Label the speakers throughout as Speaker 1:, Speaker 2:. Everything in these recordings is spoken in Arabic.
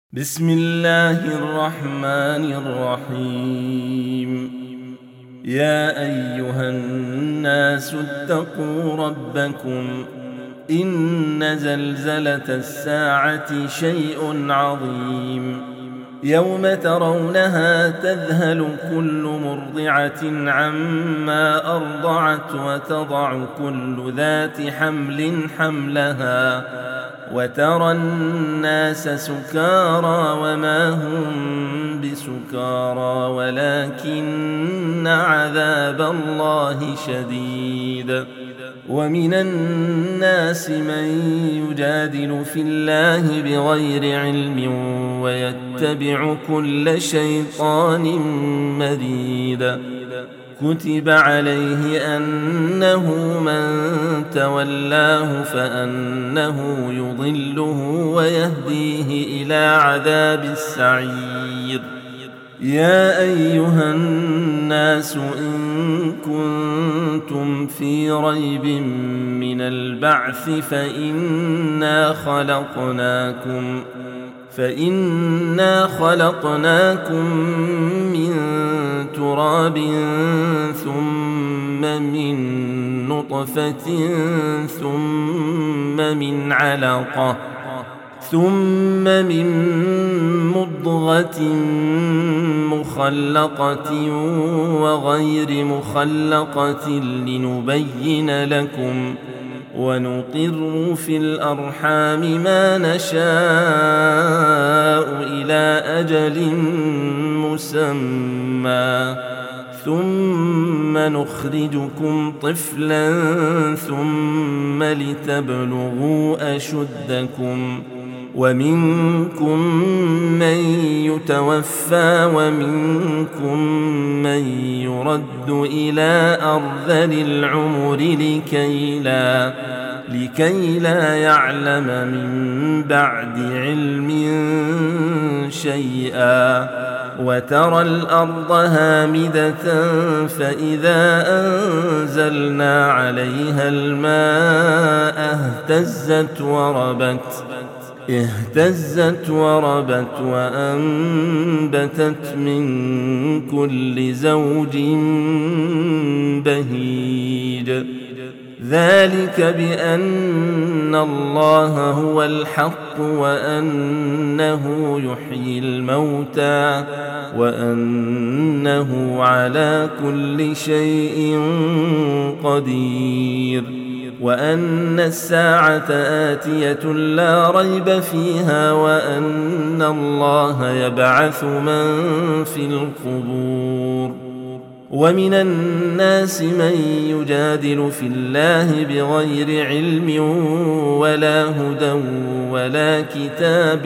Speaker 1: بسم الله الرحمن الرحيم. يا أيها الناس اتقوا ربكم إن زلزلة الساعة شيء عظيم يوم ترونها تذهل كل مرضعة عما أرضعت وتضع كل ذات حمل حملها وترى الناس سكارى وما هم بسكارى ولكن عذاب الله شديد. ومن الناس من يجادل في الله بغير علم ويتبع كل شيطان مريد. كتب عليه أنه من تولاه فأنه يضله ويهديه إلى عذاب السعير. يا أيها الناس إن كنتم في ريب من البعث فإنا خلقناكم من تراب ثم من نطفة ثم من علقة ثم من مضغة مخلقة وغير مخلقة لنبين لكم ونقر في الأرحام ما نشاء إلى أجل مسمى ثم نخرجكم طفلا ثم لتبلغوا أشدكم ومنكم من يتوفى ومنكم من يرد إلى أرذل العمر لكي لا يعلم من بعد علم شيئا. وترى الأرض هامدة فإذا أنزلنا عليها الماء اهتزت وربت وأنبتت من كل زوج بهيج. ذلك بأن الله هو الحق وأنه يحيي الموتى وأنه على كل شيء قدير وأن الساعة آتية لا ريب فيها وأن الله يبعث من في القبور. ومن الناس من يجادل في الله بغير علم ولا هدى ولا كتاب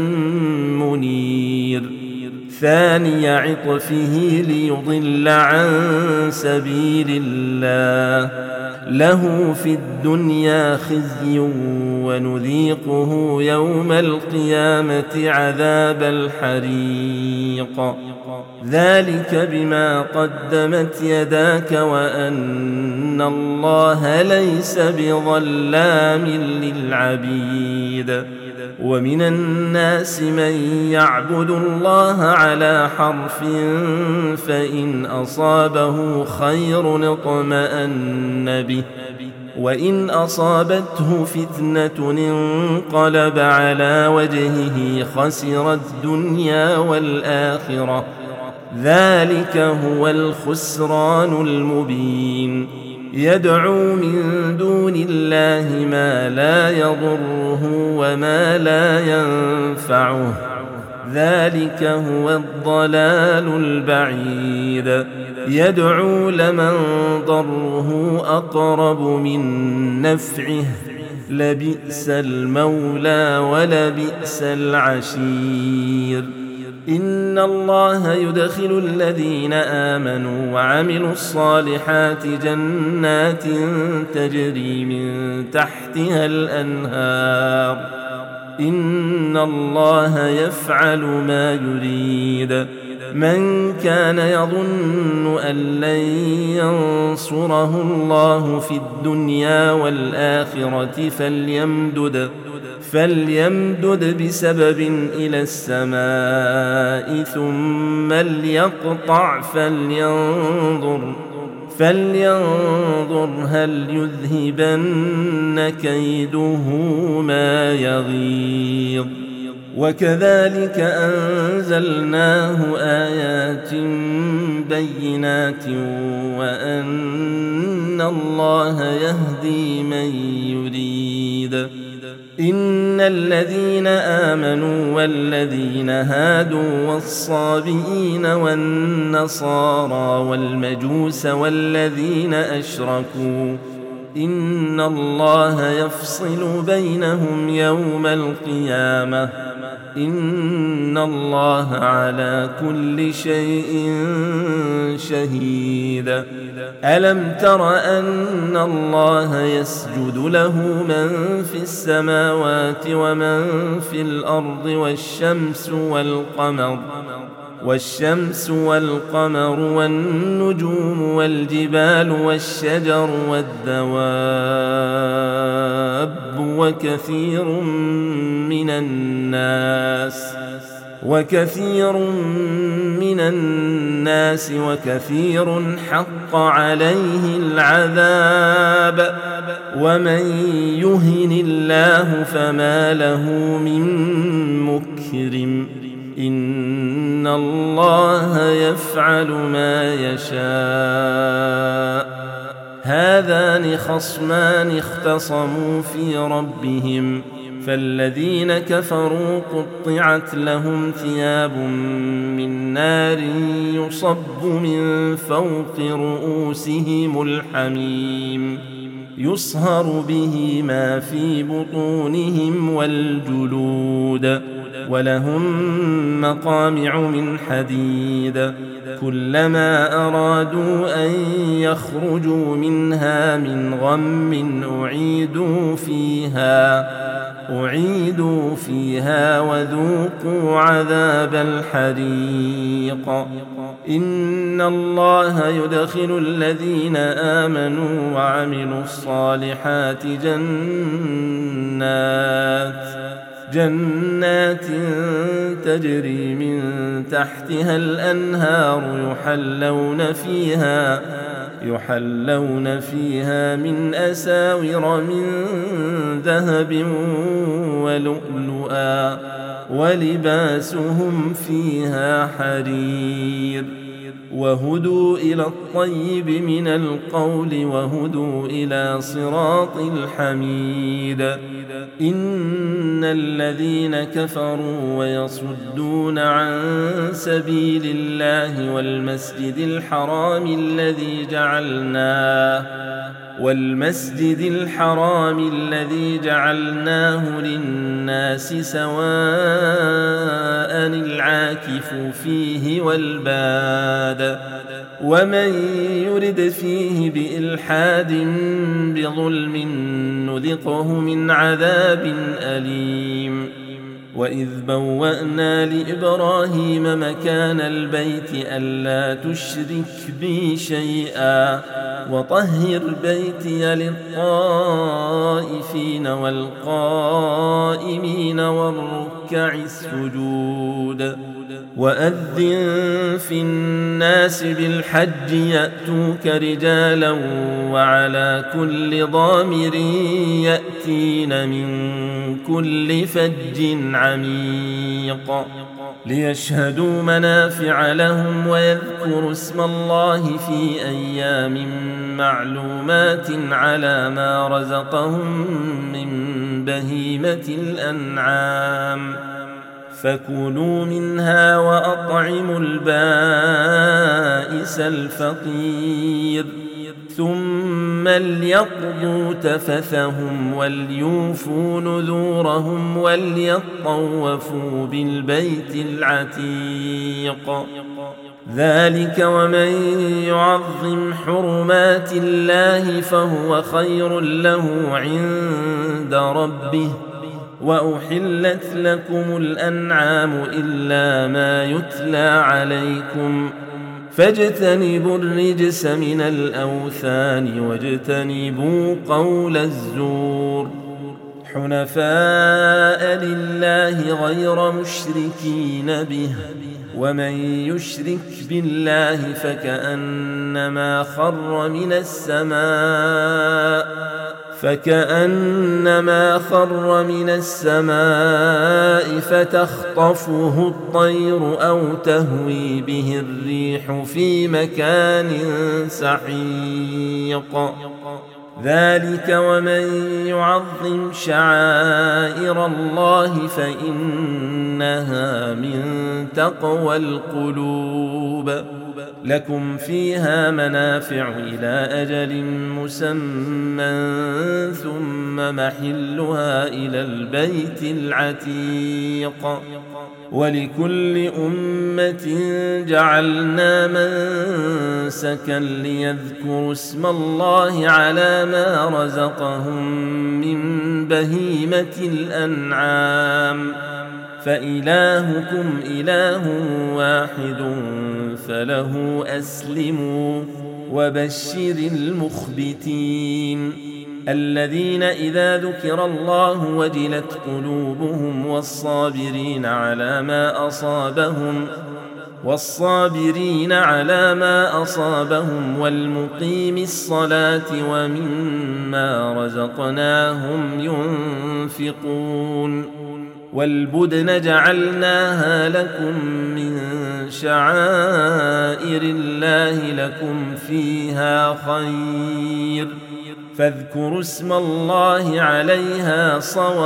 Speaker 1: منير. ثاني عطفه ليضل عن سبيل الله له في الدنيا خزي ونذيقه يوم القيامة عذاب الحريق. ذلك بما قدمت يداك وأن الله ليس بظلام للعبيد. ومن الناس من يعبد الله على حرف فإن أصابه خير اطمأن به وإن أصابته فتنة انقلب على وجهه خسر الدنيا والآخرة. ذلك هو الخسران المبين. يدعو من دون الله ما لا يضره وما لا ينفعه. ذلك هو الضلال البعيد. يدعو لمن ضره أقرب من نفعه لبئس المولى ولبئس العشير. إن الله يدخل الذين آمنوا وعملوا الصالحات جنات تجري من تحتها الأنهار. إن الله يفعل ما يريد. من كان يظن أن لن ينصره الله في الدنيا والآخرة فليمدد بسبب إلى السماء ثم ليقطع فلينظر هل يذهبن كيده ما يغيظ. وكذلك أنزلناه آيات بينات وأن الله يهدي من يريد. إن الذين آمنوا والذين هادوا والصابئين والنصارى والمجوس والذين أشركوا إن الله يفصل بينهم يوم القيامة إن الله على كل شيء شهيد. ألم تر أن الله يسجد له من في السماوات ومن في الأرض والشمس والقمر والنجوم والجبال والشجر والدواب وكثير من الناس وكثير حق عليه العذاب ومن يهن الله فما له من مكرم إن الله يفعل ما يشاء. هذان خصمان اختصموا في ربهم فالذين كفروا قطعت لهم ثياب من نار يصب من فوق رؤوسهم الحميم يصهر به ما في بطونهم والجلود ولهم مقامع من حديد كلما أرادوا أن يخرجوا منها من غم أعيدوا فيها وذوقوا عذاب الحريق. إن الله يدخل الذين آمنوا وعملوا الصالحات جنات تجري من تحتها الأنهار يحلون فيها من أساور من ذهب ولؤلؤا ولباسهم فيها حرير وهدوا إلى الطيب من القول وهدوا إلى صراط الحميد. إن الذين كفروا ويصدون عن سبيل الله والمسجد الحرام الذي جعلناه للناس سواء العاكف فيه والباد ومن يرد فيه بإلحاد بظلم نذقه من عذاب أليم. وإذ بوأنا لإبراهيم مكان البيت ألا تشرك بي شيئا وطهر بيتي للطائفين والقائمين والركع السجود. وأذن في الناس بالحج يأتوك رجالا وعلى كل ضامر يأتين من كل فج عميق ليشهدوا منافع لهم ويذكروا اسم الله في أيام معلومات على ما رزقهم من بهيمة الأنعام فكلوا منها وأطعموا البائس الفقير ثم ليقضوا تفثهم وليوفوا نذورهم وليطوفوا بالبيت العتيق. ذلك ومن يعظم حرمات الله فهو خير له عند ربه. وأحلت لكم الأنعام إلا ما يتلى عليكم فاجتنبوا الرجس من الأوثان واجتنبوا قول الزور. حنفاء لله غير مشركين به ومن يشرك بالله فكأنما خر من السماء فتخطفه الطير أو تهوي به الريح في مكان سحيق ذلك ومن يعظم شعائر الله فإنها من تقوى القلوب لكم فيها منافع إلى أجل مسمى ثم محلها إلى البيت العتيق ولكل أمة جعلنا منسكا ليذكروا اسم الله على ما رزقهم من بهيمة الأنعام فإلهكم إله واحد فله أسلموا وبشر المخبتين الذين إذا ذكر الله وجلت قلوبهم والصابرين على ما أصابهم والمقيم الصلاة ومما رزقناهم ينفقون والبدن جعلناها لكم من شعائر الله لكم فيها خير فاذكروا اسم الله عليها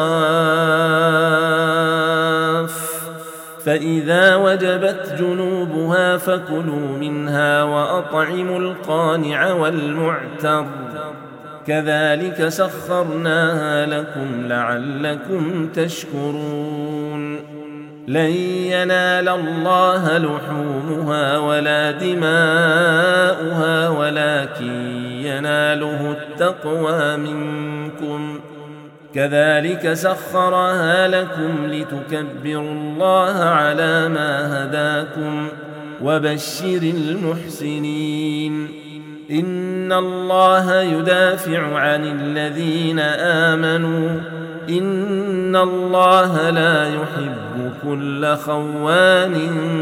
Speaker 1: صواف فإذا وجبت جنوبها فكلوا منها وأطعموا القانع والمعتر كذلك سخرناها لكم لعلكم تشكرون لن ينال الله لحومها ولا دماؤها ولكن يناله التقوى منكم كذلك سخرها لكم لتكبروا الله على ما هداكم وبشر المحسنين إن الله يدافع عن الذين آمنوا إن الله لا يحب كل خوان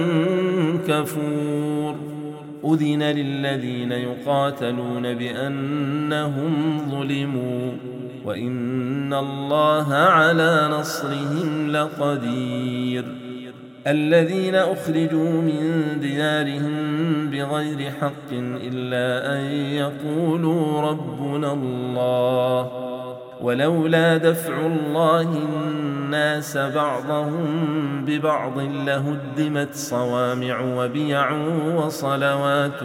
Speaker 1: كفور أذن للذين يقاتلون بأنهم ظلموا وإن الله على نصرهم لقدير الذين أخرجوا من ديارهم بغير حق إلا أن يقولوا ربنا الله ولولا دفع الله الناس بعضهم ببعض لهدمت صوامع وبيع وصلوات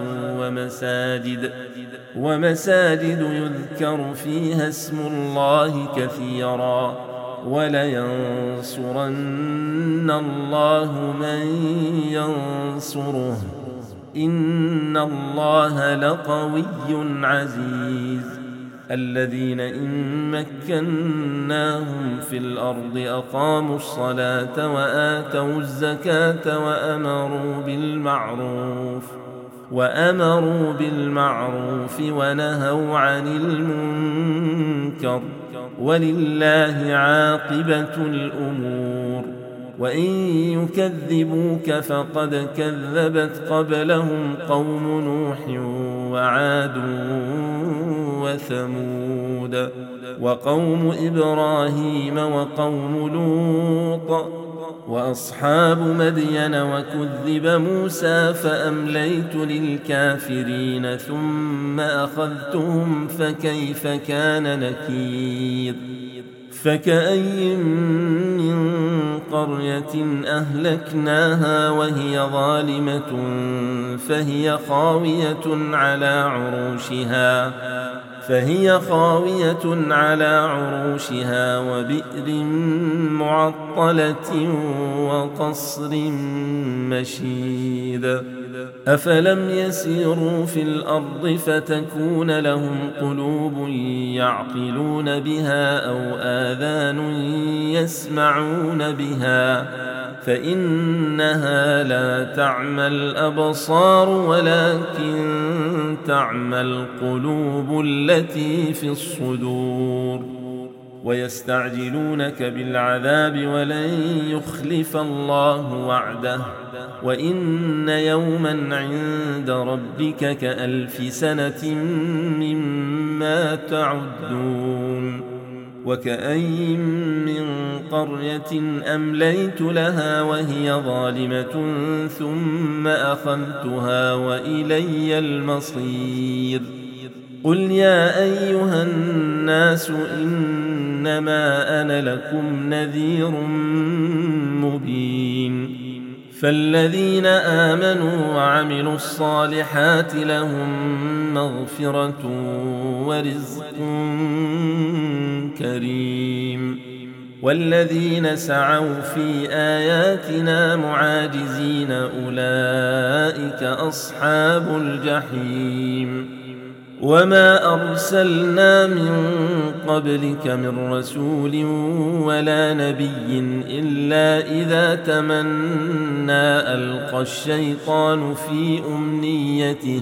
Speaker 1: ومساجد يذكر فيها اسم الله كثيرا ولينصرن الله من ينصره إن الله لقوي عزيز الذين إن مكناهم في الأرض أقاموا الصلاة وآتوا الزكاة وأمروا بالمعروف ونهوا عن المنكر ولله عاقبة الأمور وإن يكذبوك فقد كذبت قبلهم قوم نوح وعاد وثمود وقوم إبراهيم وقوم لوط وأصحاب مدين وكذب موسى فأمليت للكافرين ثم أخذتهم فكيف كان نكير فكأي من قرية أهلكناها وهي ظالمة فهي خاوية على عروشها وبئر معطلة وقصر مشيد أفلم يسيروا في الأرض فتكون لهم قلوب يعقلون بها أو آذان يسمعون بها فإنها لا تعمى الأبصار ولكن تعمى القلوب التي في الصدور ويستعجلونك بالعذاب ولن يخلف الله وعده وإن يوما عند ربك كألف سنة مما تعدون وكأين من قرية أمليت لها وهي ظالمة ثم أخذتها وإلي المصير قل يا أيها الناس إنما أنا لكم نذير مبين فالذين آمنوا وعملوا الصالحات لهم مغفرة ورزق كريم والذين سعوا في آياتنا معاجزين أولئك أصحاب الجحيم وما أرسلنا من قبلك من رسول ولا نبي إلا إذا تمنى ألقى الشيطان في أمنيته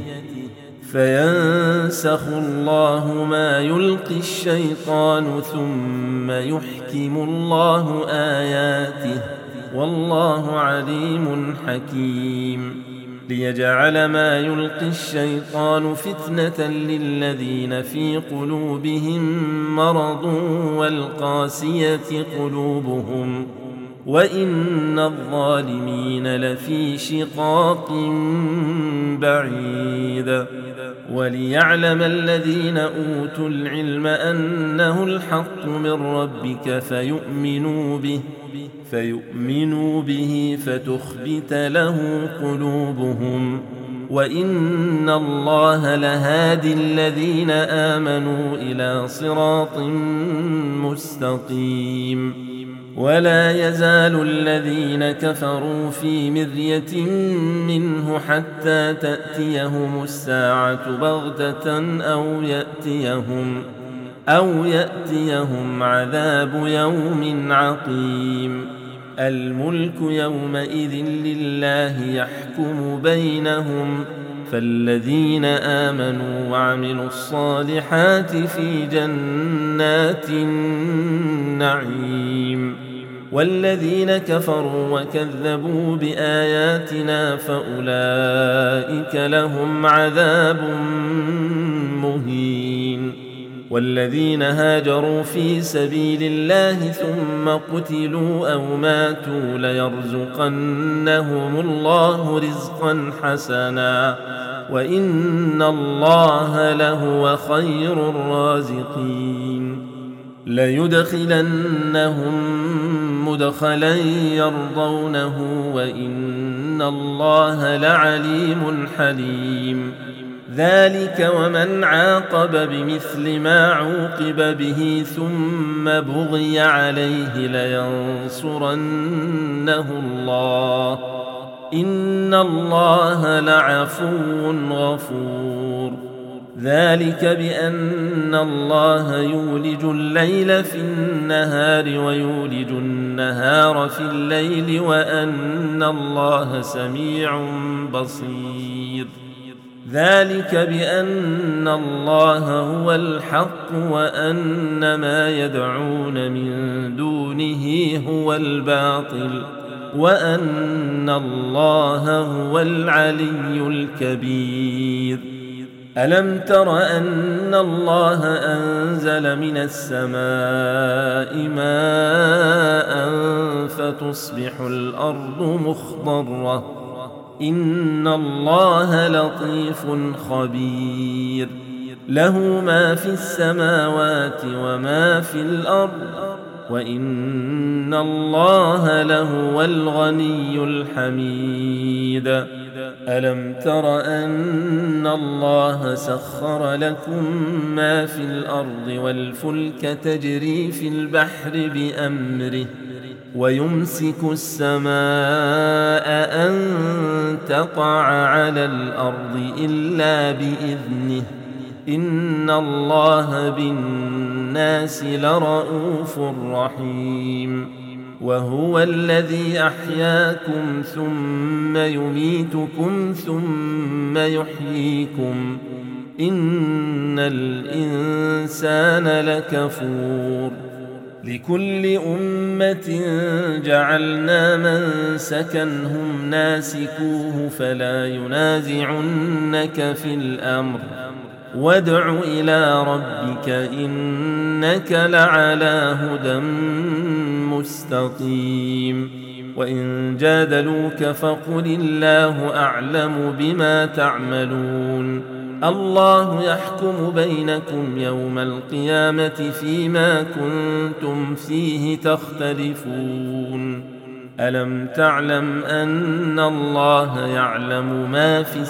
Speaker 1: فينسخ الله ما يلقي الشيطان ثم يحكم الله آياته والله عليم حكيم ليجعل ما يلقي الشيطان فتنة للذين في قلوبهم مرض والقاسية قلوبهم وإن الظالمين لفي شقاق بعيد وليعلم الذين أوتوا العلم أنه الحق من ربك فيؤمنوا به فتخبت له قلوبهم وإن الله لهادي الذين آمنوا إلى صراط مستقيم ولا يزال الذين كفروا في مرية منه حتى تأتيهم الساعة بغتة أو يأتيهم عذاب يوم عقيم الملك يومئذ لله يحكم بينهم فالذين آمنوا وعملوا الصالحات في جنات النعيم والذين كفروا وكذبوا بآياتنا فأولئك لهم عذاب مهين والذين هاجروا في سبيل الله ثم قتلوا أو ماتوا ليرزقنهم الله رزقا حسنا وإن الله لهو خير الرازقين ليدخلنهم مدخلا يرضونه وإن الله لعليم حليم ذلك ومن عاقب بمثل ما عوقب به ثم بغي عليه لينصرنه الله إن الله لعفو غفور ذلك بأن الله يولج الليل في النهار ويولج النهار في الليل وأن الله سميع بصير ذلك بأن الله هو الحق وأن ما يدعون من دونه هو الباطل وأن الله هو العلي الكبير ألم تر أن الله أنزل من السماء ماء فتصبح الأرض مخضرة إن الله لطيف خبير له ما في السماوات وما في الأرض وإن الله لهو الغني الحميد ألم تر أن الله سخر لكم ما في الأرض والفلك تجري في البحر بأمره ويمسك السماء أن تقع على الأرض إلا بإذنه إن الله بالناس لرءوف رحيم وهو الذي أحياكم ثم يميتكم ثم يحييكم إن الإنسان لكفور لكل أمة جعلنا منسكا هم ناسكوه فلا ينازعنك في الأمر وادع إلى ربك إنك لعلى هدى مستقيم وإن جادلوك فقل الله أعلم بما تعملون الله يحكم بينكم يوم القيامة فيما كنتم فيه تختلفون ألم تعلم أن الله يعلم ما في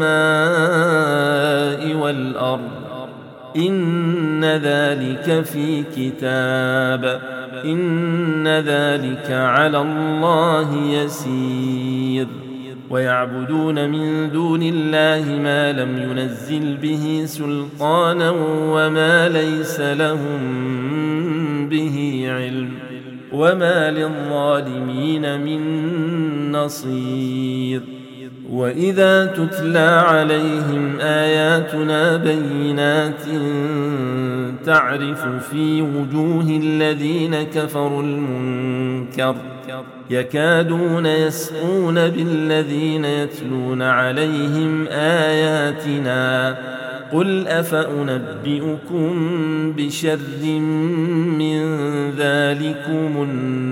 Speaker 1: السماء والأرض إن ذلك في كتاب إن ذلك على الله يسير ويعبدون من دون الله ما لم ينزل به سلطانا وما ليس لهم به علم وما للظالمين من نصير وإذا تتلى عليهم آياتنا بينات تعرف في وجوه الذين كفروا المنكر يكادون يسقون بالذين يتلون عليهم آياتنا قل أفأنبئكم بشر من ذلكم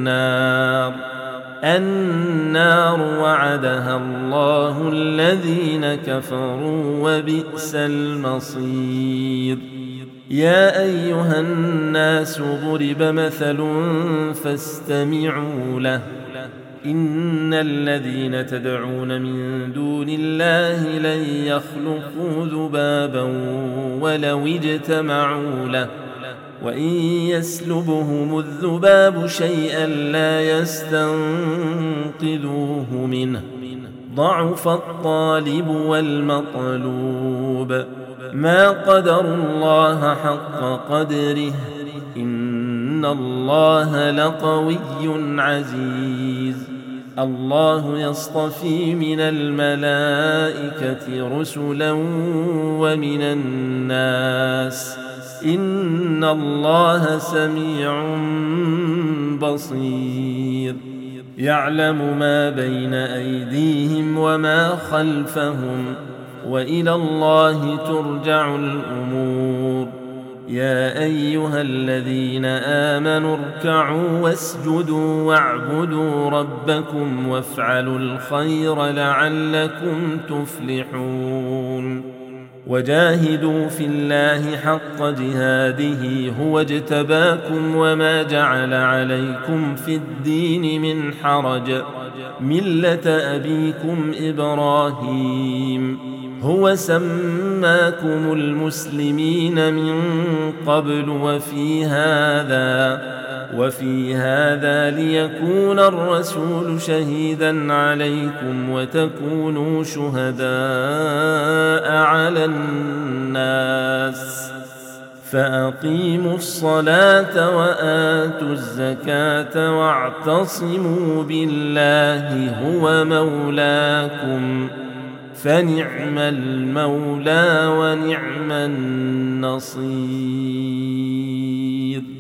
Speaker 1: النار وعدها الله الذين كفروا وبئس المصير يا أيها الناس ضرب مثل فاستمعوا له إن الذين تدعون من دون الله لن يخلقوا ذبابا ولو اجتمعوا له وإن يسلبهم الذباب شيئا لا يستنقذوه منه ضعف الطالب والمطلوب ما قدروا الله حق قدره إن الله لقوي عزيز الله يصطفي من الملائكة رسلا ومن الناس إن الله سميع بصير يعلم ما بين أيديهم وما خلفهم وإلى الله ترجع الأمور يا أيها الذين آمنوا اركعوا واسجدوا واعبدوا ربكم وافعلوا الخير لعلكم تفلحون وجاهدوا في الله حق جهاده هو اجتباكم وما جعل عليكم في الدين من حرج ملة أبيكم إبراهيم هو سماكم المسلمين من قبل وفي هذا ليكون الرسول شهيدا عليكم وتكونوا شهداء على الناس فأقيموا الصلاة وآتوا الزكاة واعتصموا بالله هو مولاكم فنعم المولى ونعم النصير